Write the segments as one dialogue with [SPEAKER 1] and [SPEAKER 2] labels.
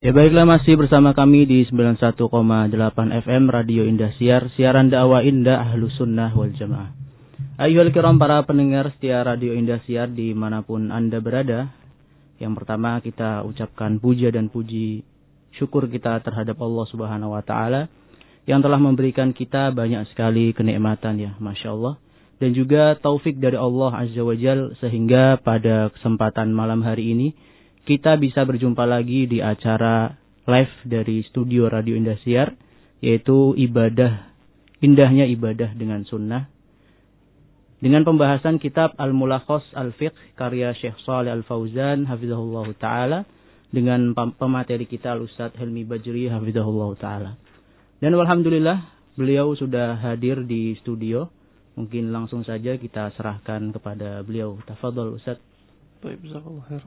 [SPEAKER 1] Ya baiklah, masih bersama kami di 91,8 FM Radio Indosiar, siaran dakwah indah Ahlus Sunnah wal Jamaah. Ayyuhal kiram, para pendengar setia Radio Indosiar dimanapun Anda berada. Yang pertama kita ucapkan puja dan puji syukur kita terhadap Allah Subhanahu wa taala yang telah memberikan kita banyak sekali kenikmatan, ya, Masya Allah. Dan juga taufik dari Allah Azza wa Jal sehingga pada kesempatan malam hari ini kita bisa berjumpa lagi di acara live dari studio Radio Indosiar, yaitu indahnya ibadah dengan sunnah, dengan pembahasan kitab Al-Mulakhas Al-Fiqh karya Syekh Shalih Al-Fauzan hafizahullah ta'ala, dengan pemateri kita Al-Ustaz Helmi Bajri hafizahullah ta'ala. Dan alhamdulillah beliau sudah hadir di studio. Mungkin langsung saja kita serahkan kepada beliau. Tafadhol Ustaz.
[SPEAKER 2] Baik, jazakallahu khair.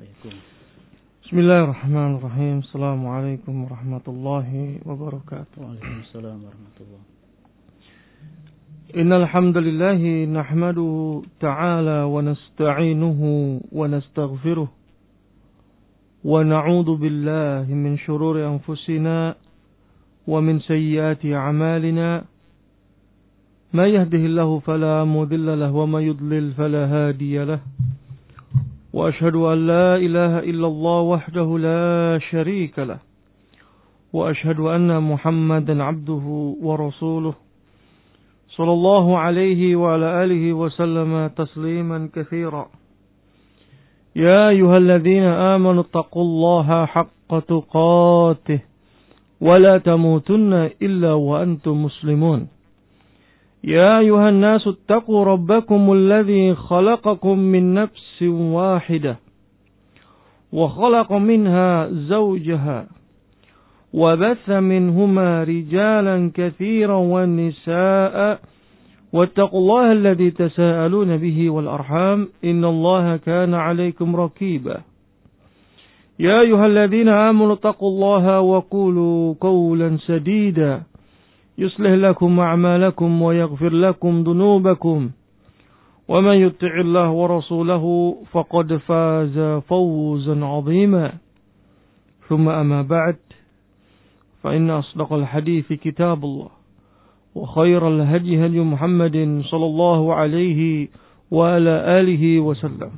[SPEAKER 2] Bismillahirrahmanirrahim. Assalamualaikum warahmatullahi wabarakatuh.
[SPEAKER 1] Waalaikumsalam warahmatullahi.
[SPEAKER 2] Innal hamdalillah nahmaduhu ta'ala wa nasta'inuhu wa nastaghfiruh wa na'udzu billahi min shururi anfusina wa min sayyiati a'malina. Ma yahdihillahu fala mudilla lahu wa ma yudlil fala hadiya lahu. وأشهد أن لا إله إلا الله وحده لا شريك له وأشهد أن محمدا عبده ورسوله صلى الله عليه وعلى آله وسلم تسليما كثيرا. يا أيها الذين آمنوا اتقوا الله حق تقاته ولا تموتن إلا وأنتم مسلمون. يا أيها الناس اتقوا ربكم الذي خلقكم من نفس واحدة وخلق منها زوجها وبث منهما رجالا كثيرا والنساء واتقوا الله الذي تساءلون به والأرحام إن الله كان عليكم رقيبا. يا أيها الذين آمنوا اتقوا الله وقولوا قولا سديدا يصلح لكم أعمالكم ويغفر لكم ذنوبكم ومن يطع الله ورسوله فقد فاز فوزا عظيما. ثم أما بعد فإن أصدق الحديث كتاب الله وخير الهدي هدي محمد صلى الله عليه وعلى آله وسلم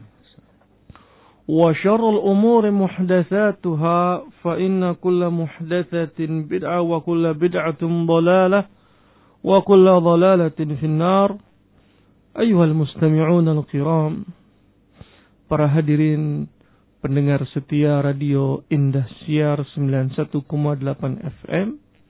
[SPEAKER 2] وشر الأمور محدثاتها فإن كل محدثة بدعة وكل بدعة ضلالة وكل ضلالة في النار. أيها المستمعون الكرام, para hadirin pendengar setia Radio Indosiar 91,8 FM,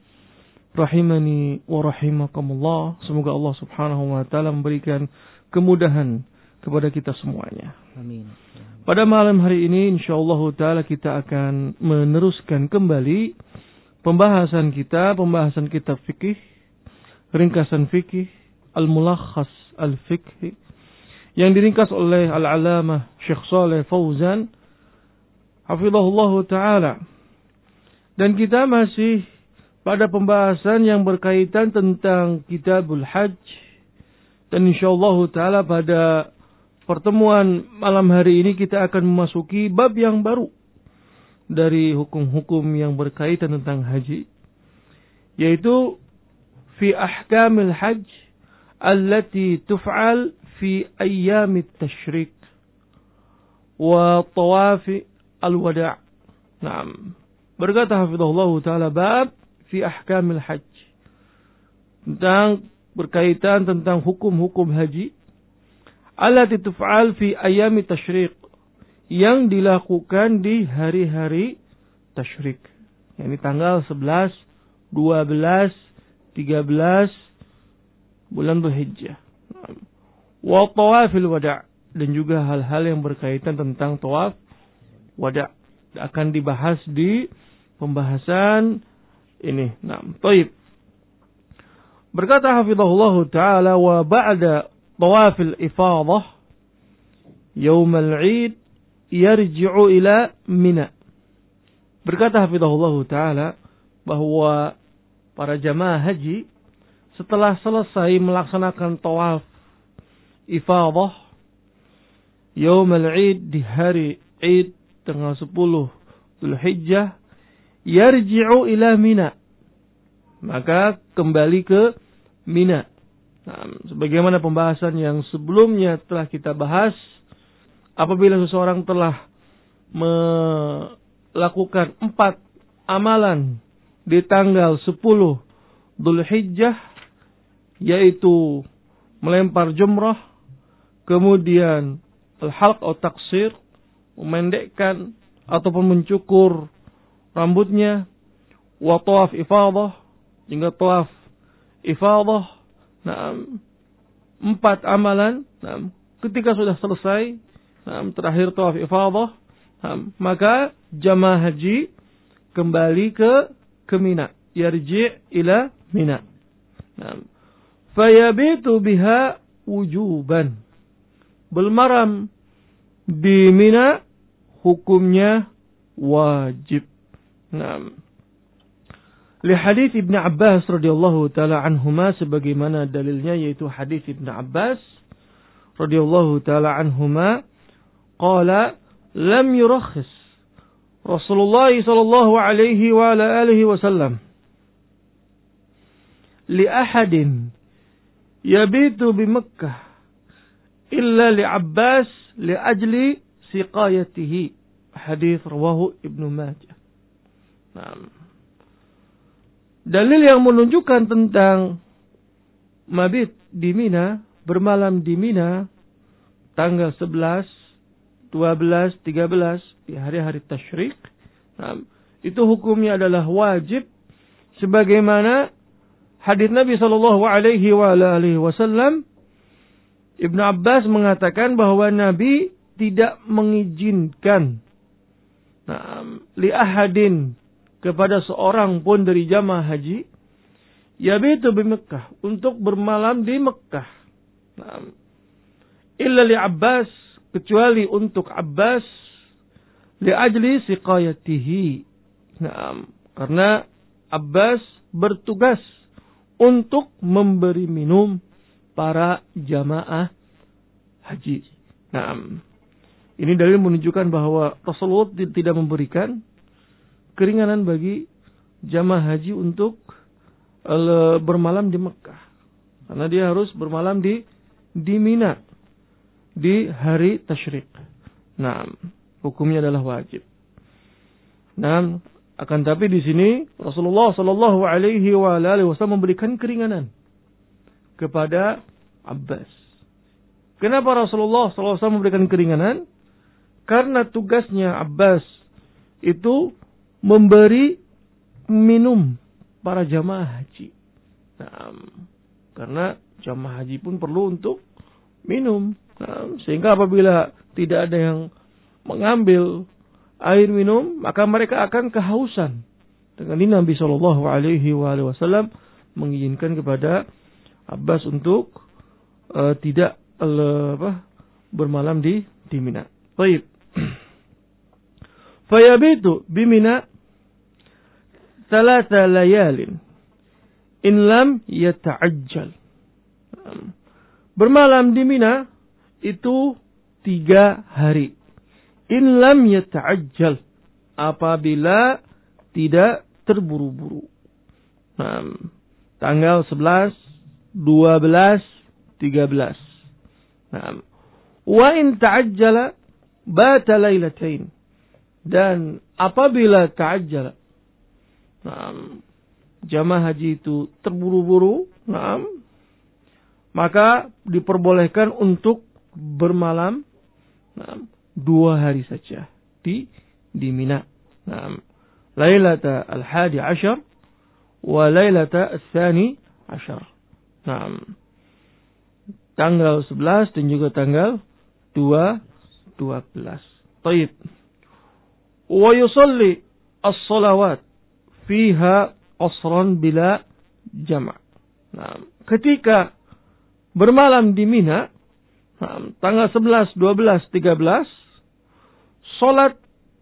[SPEAKER 2] rahimani wa rahimakumullah. Semoga Allah Subhanahu wa taala memberikan kemudahan kepada kita semuanya.
[SPEAKER 1] Amin.
[SPEAKER 2] Pada malam hari ini insyaallah ta'ala kita akan meneruskan kembali pembahasan kitab fikih, ringkasan fikih, Al-Mulakhas Al-Fiqh, yang diringkas oleh Al-Alamah Syekh Shalih Fauzan hafizahullah ta'ala. Dan kita masih pada pembahasan yang berkaitan tentang Kitabul Hajj, dan insyaallah ta'ala pada pertemuan malam hari ini kita akan memasuki bab yang baru dari hukum-hukum yang berkaitan tentang haji, yaitu fi ahkamil hajj allati tuf'al fi ayyamit tashrik wa tawafi al-wada'. Naam. Berkata hafizahullah ta'ala, bab fi ahkamil hajj, tentang berkaitan tentang hukum-hukum haji allati tuf'al fi ayami tasyriq, yang dilakukan di hari-hari tasyrik, yakni tanggal 11, 12, 13 bulan Dzulhijjah. Wa tawafil wada', dan juga hal-hal yang berkaitan tentang tawaf wada' akan dibahas di pembahasan ini. Nah, baik. Berkata hafizahullah ta'ala, wa ba'da tawafil ifadah yaum al-Eid yarji'u ila Mina. Berkata hafizahullah ta'ala bahwa para jamaah haji setelah selesai melaksanakan tawaf ifadah yaum al-Eid, di hari Eid tanggal 10 Dzulhijjah, yarji'u ila Mina. Maka kembali ke Mina. Nah, sebagaimana pembahasan yang sebelumnya telah kita bahas, apabila seseorang telah melakukan 4 amalan di tanggal 10 Dzulhijjah, yaitu melempar jumrah, kemudian al-halq atau taksir, memendekkan ataupun mencukur rambutnya, wa tawaf ifadah, hingga tawaf ifadah. Nah, 4 amalan. Nah, ketika sudah selesai, terakhir tawaf ifadah, maka jamaah haji kembali ke Mina, yarji' ila Mina. Fayabitu biha wujuban. Bermalam di Mina hukumnya wajib. Li hadits Ibnu Abbas radhiyallahu taala anhuma, sebagaimana dalilnya yaitu hadits Ibnu Abbas radhiyallahu taala anhuma, qala lam yurakhis Rasulullah sallallahu alaihi wa ala alihi wasallam li ahadin yabitu bi Makkah illa li Abbas li ajli siqayatihi. Hadis rawahu Ibnu Majah. Dalil yang menunjukkan tentang mabit di Mina, bermalam di Mina tanggal 11, 12, 13 di hari-hari tasyrik. Itu hukumnya adalah wajib, sebagaimana hadis Nabi sallallahu alaihi wasallam. Ibnu Abbas mengatakan bahwa Nabi tidak mengizinkan li ahadin, kepada seorang pun dari jamaah haji, yabitu bi Mekkah, untuk bermalam di Mekkah. Illa li Abbas, kecuali untuk Abbas, li ajli siqayatihi. Karena Abbas bertugas untuk memberi minum para jamaah haji. Ini dalil menunjukkan bahwa Rasulullah tidak memberikan keringanan bagi jamaah haji untuk bermalam di Mekah, karena dia harus bermalam di Mina di hari tasyrik. Hukumnya adalah wajib. Akan tapi di sini Rasulullah sallallahu alaihi wasallam memberikan keringanan kepada Abbas. Kenapa Rasulullah sallallahu alaihi wasallam memberikan keringanan? Karena tugasnya Abbas itu memberi minum para jamaah haji. Karena jamaah haji pun perlu untuk minum. Sehingga apabila tidak ada yang mengambil air minum, maka mereka akan kehausan. Dengan ini Nabi Shallallahu Alaihi Wasallam mengizinkan kepada Abbas untuk tidak bermalam di Mina. Baik. Fayabitu bimina 3 layalin in lam yata'ajjal. Bermalam di Mina itu 3 hari. In lam yata'ajjal, apabila tidak terburu-buru. Tanggal 11, 12, 13. Wa in ta'ajjala bata lailatain. Dan apabila ta'ajjala, jamaah haji itu terburu-buru, maka diperbolehkan untuk bermalam 2 hari saja di Mina. Lailata al-hadi ashar wa lailata al-thani ashar. Tanggal 11 dan juga tanggal 12. Baik. Wa yusalli as-salawat fiha qasran bila jama'. Ketika bermalam di Mina, tanggal 11, 12, 13, salat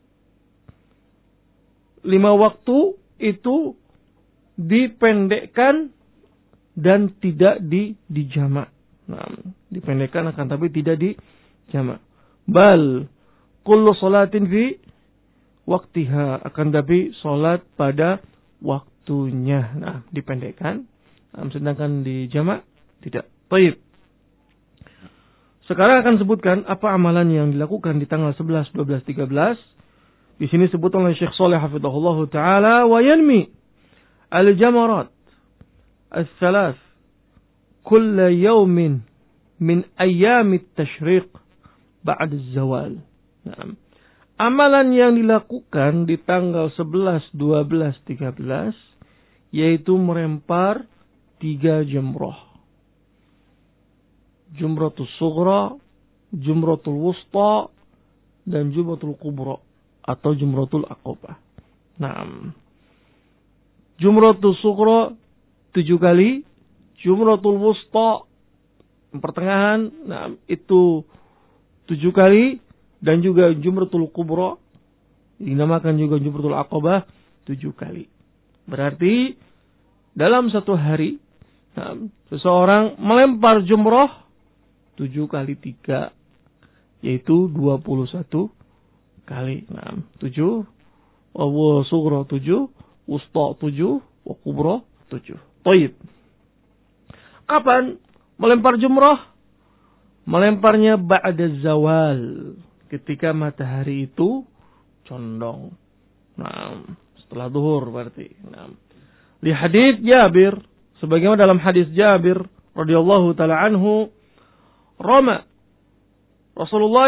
[SPEAKER 2] 5 waktu itu dipendekkan dan tidak dijama'. Dipendekkan akan tapi tidak dijama'. Bal kullu salatin fi waqtiha, akan tapi salat pada waktunya. Nah, dipendekkan. Sedangkan di jamak tidak. Baik. Sekarang akan sebutkan apa amalan yang dilakukan di tanggal 11, 12, 13. Di sini sebut oleh Syekh Shalih hafizahullah taala, wa yanmi al-jamarat al-thalath kulla yawmin min ayyam at-tashriq ba'da az-zawal. Nah, amalan yang dilakukan di tanggal 11, 12, 13 yaitu merempar 3 jumrah. Jumratul Sughra, Jumratul Wusta, dan Jumratul Kubra atau Jumratul Aqabah. Nah, Jumratul Sughra 7 kali, Jumratul Wusta pertengahan, nah itu 7 kali, dan juga Jumratul Kubra dinamakan juga Jumratul Aqabah 7 kali. Berarti dalam satu hari seseorang melempar jumrah 7 kali 3 yaitu 21 kali. Nah, 7 wa sughra 7, wusta 7, wa kubra 7. Baik. Kapan melempar jumrah? Melemparnya ba'da zawal, ketika matahari itu condong. Nah, setelah zuhur berarti. Nah, li hadits Jabir, sebagaimana dalam hadis Jabir radhiyallahu taala anhu, rama Rasulullah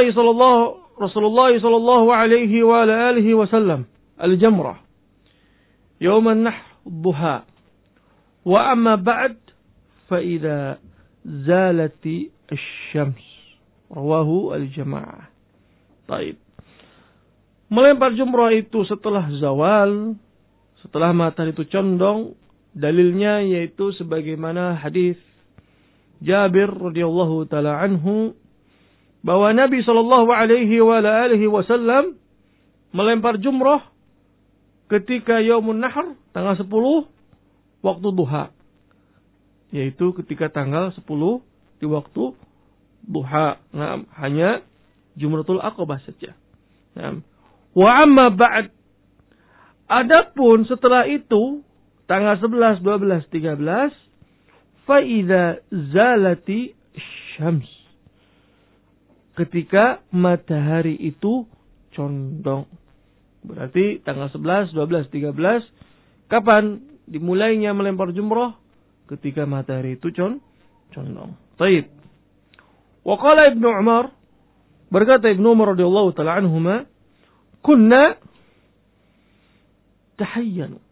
[SPEAKER 2] sallallahu alaihi wa alihi wasallam al-jamrah yawm an-nahr ad-duha wa amma ba'd fa idza zalati asy-syams, rawahu al-jamaah. Baik. Melempar jumrah itu setelah zawal, setelah matahari itu condong, dalilnya yaitu sebagaimana hadis Jabir radhiyallahu taala anhu bahwa Nabi sallallahu alaihi wa alihi wasallam melempar jumrah ketika Yaumun Nahr tanggal 10 waktu duha, yaitu ketika tanggal 10 di waktu duha. Nah, hanya Jumratul Aqabah saja. Nah, wa amma ba'd, adapun setelah itu tanggal 11, 12, 13 fa'idha zalati syams, ketika matahari itu condong. Berarti tanggal 11, 12, 13 kapan dimulainya melempar jumrah? Ketika matahari itu condong. Baik. Wa qala Ibnu Umar, berkata Ibnu Umar radhiyallahu taala anhuma, kunna tahayyanu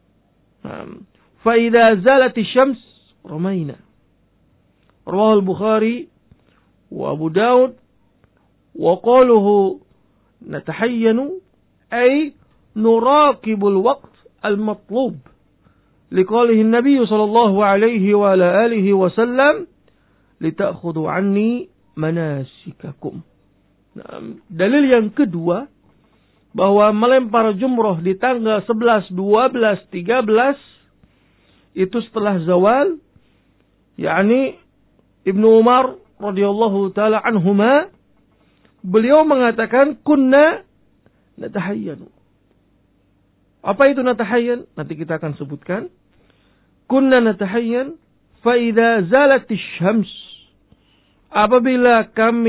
[SPEAKER 2] fa idza zalati syams رمينا. رواه البخاري وأبو داود. وقوله نتحين أي نراقب الوقت المطلوب، لقوله النبي صلى الله عليه وعلى آله وسلم لتأخذوا عني مناسككم. Dalil yang kedua bahwa melempar jumrah di tanggal 11, 12, 13 itu setelah zawal, yakni Ibnu Umar radhiyallahu taala anhuma, beliau mengatakan kunna natahayyanu. Apa itu natahayyan? Nanti kita akan sebutkan. Kunna natahayyan fa idza zalatis syams, apabila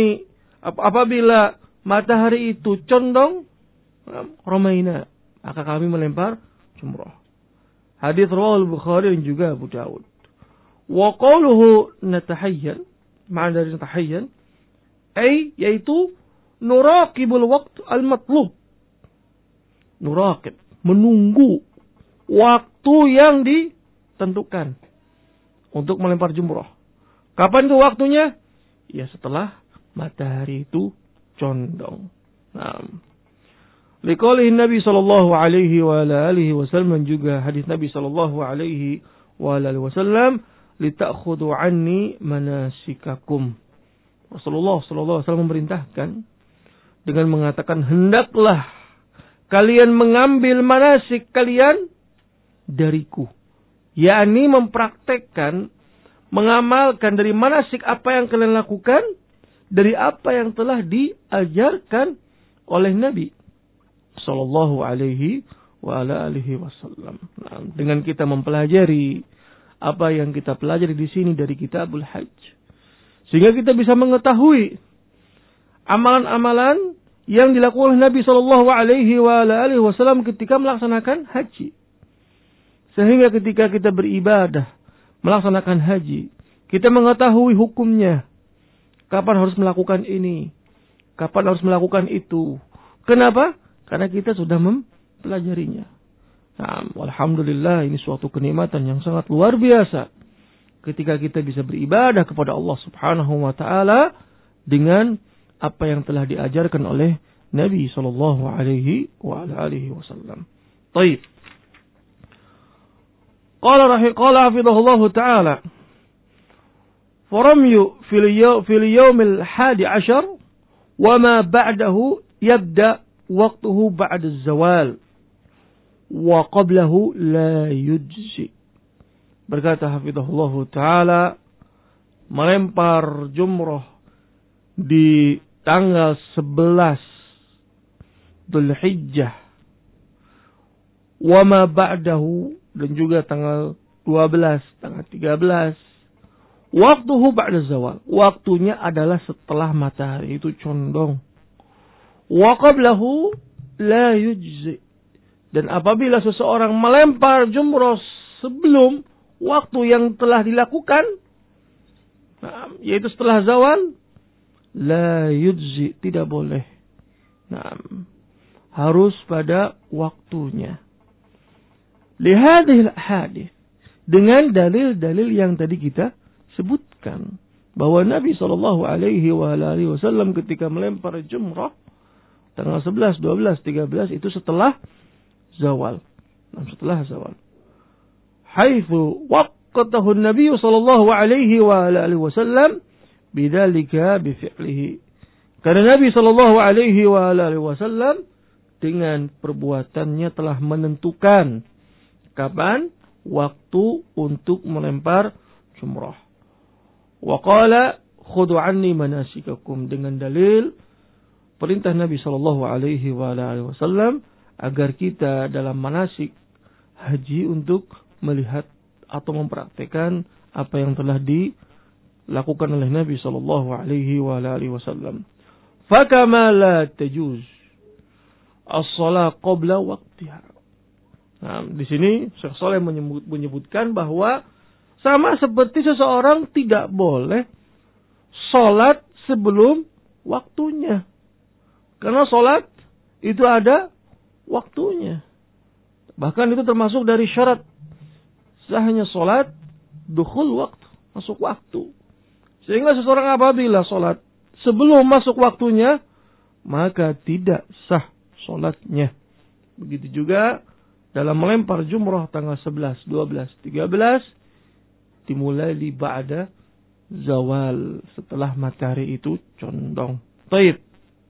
[SPEAKER 2] matahari itu condong, ramaina, maka kami melempar jumrah. Hadis riwayat Bukhari dan juga Abu Dawud. Wa qawluhu natahayyan, makna dari natahayyan yaitu nuraqibul waqt al-matlub. Nuraqib, menunggu waktu yang ditentukan untuk melempar jumrah. Kapan itu waktunya? Ya setelah matahari itu condong. Nah, liqaulihi Nabi sallallahu alaihi wa alihi wasallam, juga hadis Nabi sallallahu alaihi wa alihi wasallam, litakhudhu anni manasikakum. Rasulullah sallallahu alaihi wasallam memerintahkan dengan mengatakan, hendaklah kalian mengambil manasik kalian dariku, yakni mempraktekkan, mengamalkan dari manasik apa yang kalian lakukan, dari apa yang telah diajarkan oleh Nabi sallallahu alaihi wa ala alihi wasallam. Nah, dengan kita mempelajari apa yang kita pelajari di sini dari Kitabul Hajj, sehingga kita bisa mengetahui amalan-amalan yang dilakukan oleh Nabi sallallahu alaihi wa ala alihi wasallam ketika melaksanakan haji. Sehingga ketika kita beribadah, melaksanakan haji, kita mengetahui hukumnya. Kapan harus melakukan ini, kapan harus melakukan itu. Kenapa? Karena kita sudah mempelajarinya. Nah, alhamdulillah, ini suatu kenikmatan yang sangat luar biasa ketika kita bisa beribadah kepada Allah Subhanahu wa taala dengan apa yang telah diajarkan oleh Nabi sallallahu alaihi wa alihi wasallam. Baik. Qala hafizahullah taala, "Faramyu fil yawmil 11 wa ma ba'dahu yabda waqtuhu ba'da az-zawal wa qablahu la yujzi." Berkata hafizahullah taala, melempar jumrah di tanggal 11 Dzulhijjah wa ma ba'dahu, dan juga tanggal 12, tanggal 13, waktuhu ba'da zawal, waktunya adalah setelah matahari itu condong. Wa qablahu la yujzi, dan apabila seseorang melempar jumrah sebelum waktu yang telah dilakukan, yaitu setelah zawal, la yujzi, tidak boleh. Harus pada waktunya. Lihadihil hadis, dengan dalil-dalil yang tadi kita sebutkan, bahwa Nabi sallallahu alaihi wasallam ketika melempar jumrah tanggal 11, 12, 13 itu setelah zawal. Setelah zawal. Haitsu waqatahu Nabi sallallahu alaihi wasallam bidzalika bifi'lihi. Karena Nabi sallallahu alaihi wasallam dengan perbuatannya telah menentukan kapan waktu untuk melempar jumrah. Wa qala khudhu anni manasikakum, dengan dalil perintah Nabi sallallahu alaihi wasallam agar kita dalam manasik haji untuk melihat atau mempraktikkan apa yang telah dilakukan oleh Nabi sallallahu alaihi wasallam. Fakama la tajuz as-shalah qabla waqtiha. Nah, di sini Syekh Shalih menyebutkan bahwa sama seperti seseorang tidak boleh sholat sebelum waktunya. Karena sholat itu ada waktunya. Bahkan itu termasuk dari syarat sahnya sholat, dukhul waktu, masuk waktu. Sehingga seseorang apabila sholat sebelum masuk waktunya, maka tidak sah sholatnya. Begitu juga dalam melempar jumrah tanggal 11, 12, 13 dimulai di ba'da zawal, setelah matahari itu condong. Taib.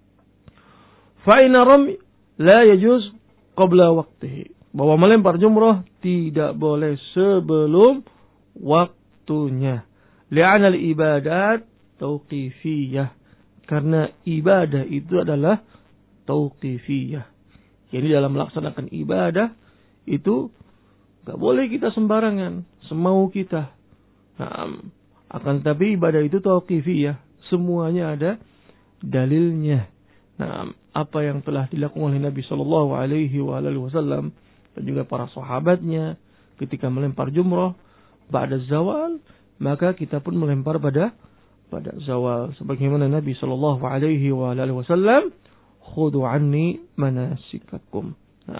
[SPEAKER 2] Fa'ina rami la yajuz qabla waqtihi. Bahwa melempar jumrah tidak boleh sebelum waktunya. Li'anal ibadat tauqifiyah. Karena ibadah itu adalah tauqifiyah. Jadi dalam melaksanakan ibadah itu gak boleh kita sembarangan, semau kita. Akan tetapi ibadah itu tauqifiyah, semuanya ada dalilnya. Apa yang telah dilakukan oleh Nabi sallallahu alaihi wasallam dan juga para sahabatnya ketika melempar jumrah ba'da zawal, maka kita pun melempar pada zawal, sebagaimana Nabi sallallahu alaihi wasallam, khudhu anni manasikakum.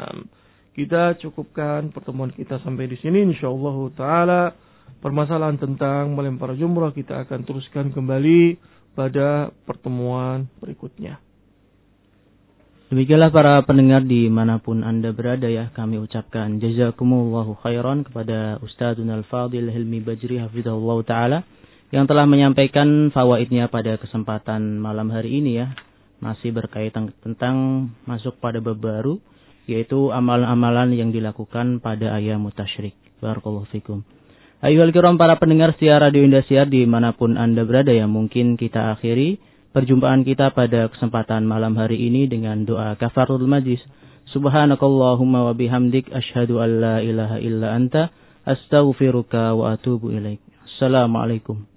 [SPEAKER 2] Kita cukupkan pertemuan kita sampai di sini, insyaallah taala. Permasalahan tentang melempar jumrah kita akan teruskan kembali pada pertemuan berikutnya.
[SPEAKER 1] Demikianlah para pendengar dimanapun Anda berada ya, kami ucapkan jazakumullahu khairan kepada Ustadzun Al-Fadil Hilmi Bajri hafizahullah ta'ala yang telah menyampaikan fawaidnya pada kesempatan malam hari ini ya. Masih berkaitan tentang masuk pada bab baru, yaitu amalan-amalan yang dilakukan pada ayyamut tasyrik. Barakallahu fikum. Ayyuhal kiram para pendengar setia Radio Indosiar dimanapun Anda berada ya, mungkin kita akhiri perjumpaan kita pada kesempatan malam hari ini dengan doa kafaratul majlis. Subhanakallahumma wa bihamdik asyhadu an la ilaha illa anta astaghfiruka wa atubu ilaik. Assalamualaikum.